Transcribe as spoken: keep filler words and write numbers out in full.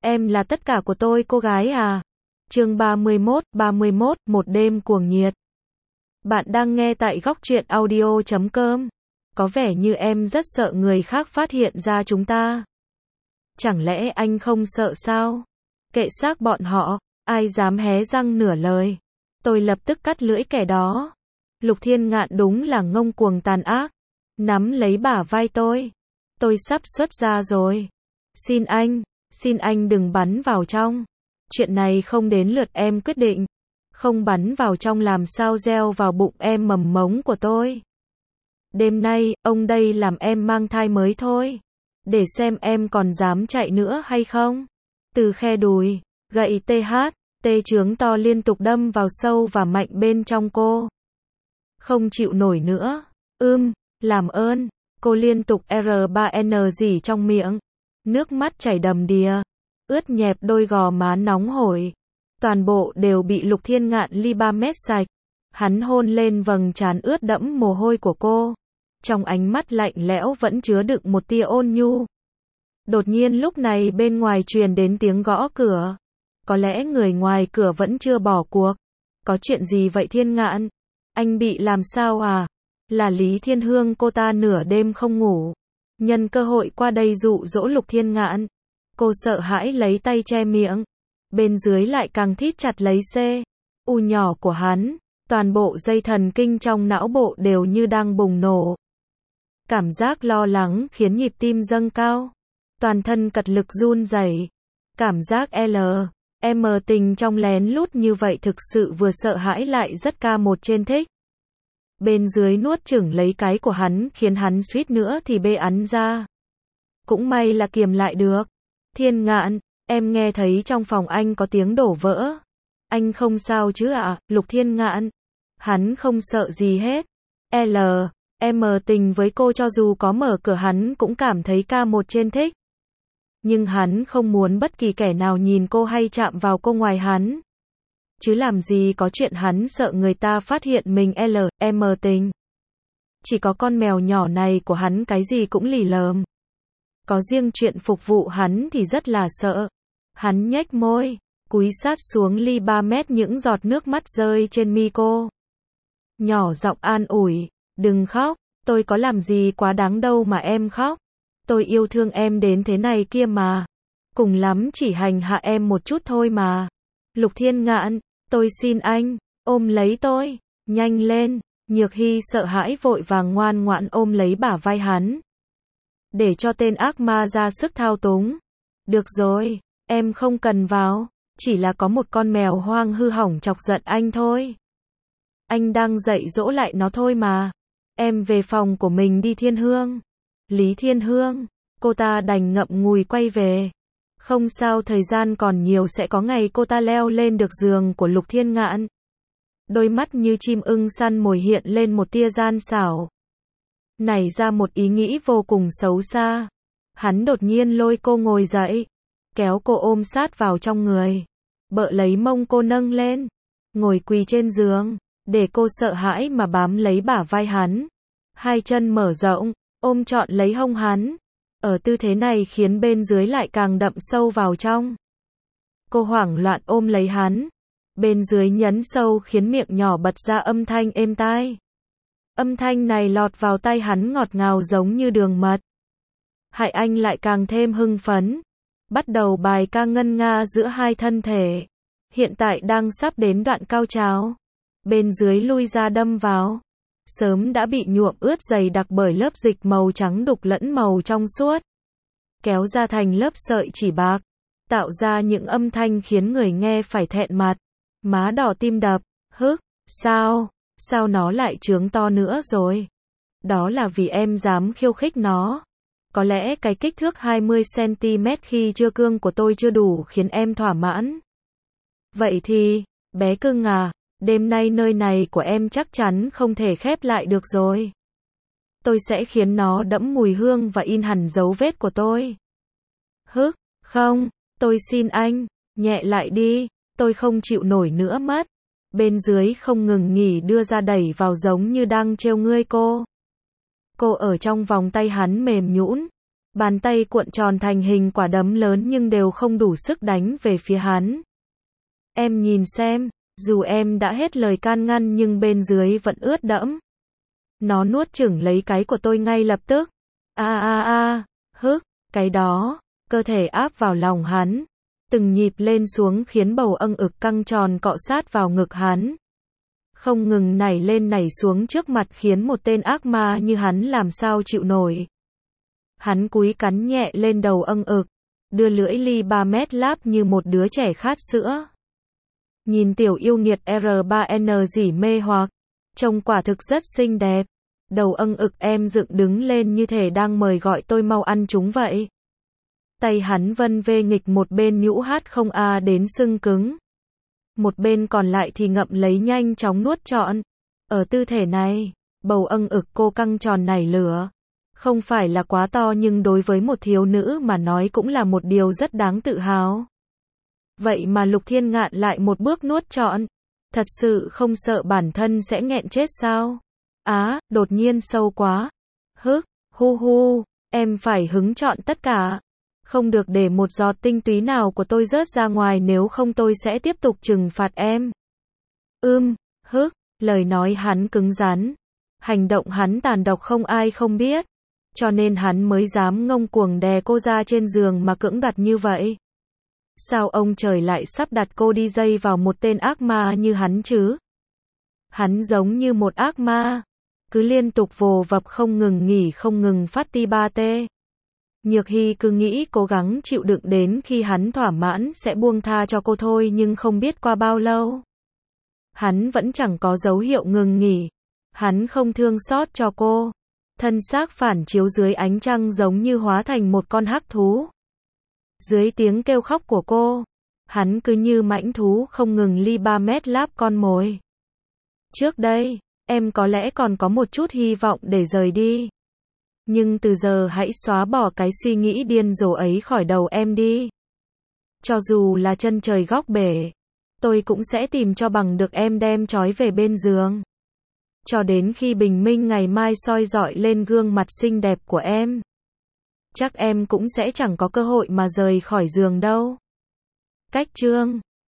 Em là tất cả của tôi cô gái à. Chương ba mươi mốt, ba mươi mốt, một đêm cuồng nhiệt. Bạn đang nghe tại góc truyện audio chấm com. Có vẻ như em rất sợ người khác phát hiện ra chúng ta. Chẳng lẽ anh không sợ sao? Kệ xác bọn họ, ai dám hé răng nửa lời. Tôi lập tức cắt lưỡi kẻ đó. Lục Thiên Ngạn đúng là ngông cuồng tàn ác. Nắm lấy bả vai tôi. Tôi sắp xuất ra rồi. Xin anh, xin anh đừng bắn vào trong. Chuyện này không đến lượt em quyết định. Không bắn vào trong làm sao gieo vào bụng em mầm mống của tôi. Đêm nay, ông đây làm em mang thai mới thôi. Để xem em còn dám chạy nữa hay không. Từ khe đùi, gậy tê hát, tê trướng to liên tục đâm vào sâu và mạnh bên trong cô. Không chịu nổi nữa. Ưm, làm ơn. Cô liên tục R ba N gì trong miệng. Nước mắt chảy đầm đìa. Ướt nhẹp đôi gò má nóng hổi. Toàn bộ đều bị Lục Thiên Ngạn ly ba mét sạch. Hắn hôn lên vầng trán ướt đẫm mồ hôi của cô. Trong ánh mắt lạnh lẽo vẫn chứa đựng một tia ôn nhu. Đột nhiên lúc này bên ngoài truyền đến tiếng gõ cửa. Có lẽ người ngoài cửa vẫn chưa bỏ cuộc. Có chuyện gì vậy Thiên Ngạn? Anh bị làm sao à? Là Lý Thiên Hương, cô ta nửa đêm không ngủ. Nhân cơ hội qua đây dụ dỗ Lục Thiên Ngạn. Cô sợ hãi lấy tay che miệng. Bên dưới lại càng thít chặt lấy C. U nhỏ của hắn. Toàn bộ dây thần kinh trong não bộ đều như đang bùng nổ. Cảm giác lo lắng khiến nhịp tim dâng cao. Toàn thân cật lực run rẩy. Cảm giác L. M tình trong lén lút như vậy thực sự vừa sợ hãi lại rất ca một trên thích. Bên dưới nuốt chửng lấy cái của hắn khiến hắn suýt nữa thì bê ắn ra. Cũng may là kiềm lại được. Thiên Ngạn, em nghe thấy trong phòng anh có tiếng đổ vỡ. Anh không sao chứ ạ? À? Lục Thiên Ngạn. Hắn không sợ gì hết. L. M tình với cô cho dù có mở cửa hắn cũng cảm thấy ca một trên thích. Nhưng hắn không muốn bất kỳ kẻ nào nhìn cô hay chạm vào cô ngoài hắn. Chứ làm gì có chuyện hắn sợ người ta phát hiện mình L. M tình. Chỉ có con mèo nhỏ này của hắn cái gì cũng lì lợm. Có riêng chuyện phục vụ hắn thì rất là sợ. Hắn nhếch môi, cúi sát xuống ly ba mét những giọt nước mắt rơi trên mi cô. Nhỏ giọng an ủi, đừng khóc, tôi có làm gì quá đáng đâu mà em khóc. Tôi yêu thương em đến thế này kia mà. Cùng lắm chỉ hành hạ em một chút thôi mà. Lục Thiên Ngạn, tôi xin anh, ôm lấy tôi, nhanh lên. Nhược Hy sợ hãi vội vàng ngoan ngoãn ôm lấy bả vai hắn. Để cho tên ác ma ra sức thao túng. Được rồi, em không cần vào, chỉ là có một con mèo hoang hư hỏng chọc giận anh thôi. Anh đang dạy dỗ lại nó thôi mà. Em về phòng của mình đi Thiên Hương. Lý Thiên Hương, cô ta đành ngậm ngùi quay về. Không sao, thời gian còn nhiều, sẽ có ngày cô ta leo lên được giường của Lục Thiên Ngạn. Đôi mắt như chim ưng săn mồi hiện lên một tia gian xảo. Nảy ra một ý nghĩ vô cùng xấu xa. Hắn đột nhiên lôi cô ngồi dậy, kéo cô ôm sát vào trong người, bợ lấy mông cô nâng lên, ngồi quỳ trên giường, để cô sợ hãi mà bám lấy bả vai hắn. Hai chân mở rộng, ôm trọn lấy hông hắn. Ở tư thế này khiến bên dưới lại càng đậm sâu vào trong. Cô hoảng loạn ôm lấy hắn. Bên dưới nhấn sâu khiến miệng nhỏ bật ra âm thanh êm tai. Âm thanh này lọt vào tai hắn ngọt ngào giống như đường mật. Hại anh lại càng thêm hưng phấn. Bắt đầu bài ca ngân nga giữa hai thân thể. Hiện tại đang sắp đến đoạn cao trào. Bên dưới lui ra đâm vào. Sớm đã bị nhuộm ướt dày đặc bởi lớp dịch màu trắng đục lẫn màu trong suốt. Kéo ra thành lớp sợi chỉ bạc. Tạo ra những âm thanh khiến người nghe phải thẹn mặt. Má đỏ tim đập. Hức, sao? Sao nó lại trướng to nữa rồi? Đó là vì em dám khiêu khích nó. Có lẽ cái kích thước hai mươi xăng ti mét khi chưa cương của tôi chưa đủ khiến em thỏa mãn. Vậy thì, bé cưng à, đêm nay nơi này của em chắc chắn không thể khép lại được rồi. Tôi sẽ khiến nó đẫm mùi hương và in hẳn dấu vết của tôi. Hức, không, tôi xin anh, nhẹ lại đi, tôi không chịu nổi nữa mất. Bên dưới không ngừng nghỉ đưa ra đẩy vào giống như đang trêu ngươi cô. Cô ở trong vòng tay hắn mềm nhũn, Bàn tay cuộn tròn thành hình quả đấm lớn nhưng đều không đủ sức đánh về phía hắn. Em nhìn xem, dù em đã hết lời can ngăn nhưng bên dưới vẫn ướt đẫm. Nó nuốt chửng lấy cái của tôi ngay lập tức. A a a, hức, cái đó, cơ thể áp vào lòng hắn. Từng nhịp lên xuống khiến bầu âng ực căng tròn cọ sát vào ngực hắn. Không ngừng nảy lên nảy xuống trước mặt khiến một tên ác ma như hắn làm sao chịu nổi. Hắn cúi cắn nhẹ lên đầu âng ực, đưa lưỡi li ba mét láp như một đứa trẻ khát sữa. Nhìn tiểu yêu nghiệt R ba N dỉ mê hoặc, trông quả thực rất xinh đẹp. Đầu âng ực em dựng đứng lên như thể đang mời gọi tôi mau ăn chúng vậy. Tay hắn vân vê nghịch một bên nhũ hát không a đến sưng cứng. Một bên còn lại thì ngậm lấy nhanh chóng nuốt trọn. Ở tư thể này, bầu âng ực cô căng tròn nảy lửa. Không phải là quá to nhưng đối với một thiếu nữ mà nói cũng là một điều rất đáng tự hào. Vậy mà Lục Thiên Ngạn lại một bước nuốt trọn. Thật sự không sợ bản thân sẽ nghẹn chết sao? Á, đột nhiên sâu quá. Hức, hu hu, em phải hứng trọn tất cả. Không được để một giọt tinh túy nào của tôi rớt ra ngoài nếu không tôi sẽ tiếp tục trừng phạt em. Ưm, hức, lời nói hắn cứng rắn. Hành động hắn tàn độc không ai không biết. Cho nên hắn mới dám ngông cuồng đè cô ra trên giường mà cưỡng đoạt như vậy. Sao ông trời lại sắp đặt cô đi dây vào một tên ác ma như hắn chứ? Hắn giống như một ác ma. Cứ liên tục vồ vập không ngừng nghỉ không ngừng phát ti ba tê. Nhược Hy cứ nghĩ cố gắng chịu đựng đến khi hắn thỏa mãn sẽ buông tha cho cô thôi nhưng không biết qua bao lâu. Hắn vẫn chẳng có dấu hiệu ngừng nghỉ. Hắn không thương xót cho cô. Thân xác phản chiếu dưới ánh trăng giống như hóa thành một con hắc thú. Dưới tiếng kêu khóc của cô, hắn cứ như mãnh thú không ngừng ly ba mét láp con mồi. Trước đây, em có lẽ còn có một chút hy vọng để rời đi. Nhưng từ giờ hãy xóa bỏ cái suy nghĩ điên rồ ấy khỏi đầu em đi. Cho dù là chân trời góc bể, tôi cũng sẽ tìm cho bằng được em đem trói về bên giường. Cho đến khi bình minh ngày mai soi rọi lên gương mặt xinh đẹp của em. Chắc em cũng sẽ chẳng có cơ hội mà rời khỏi giường đâu. Cách chương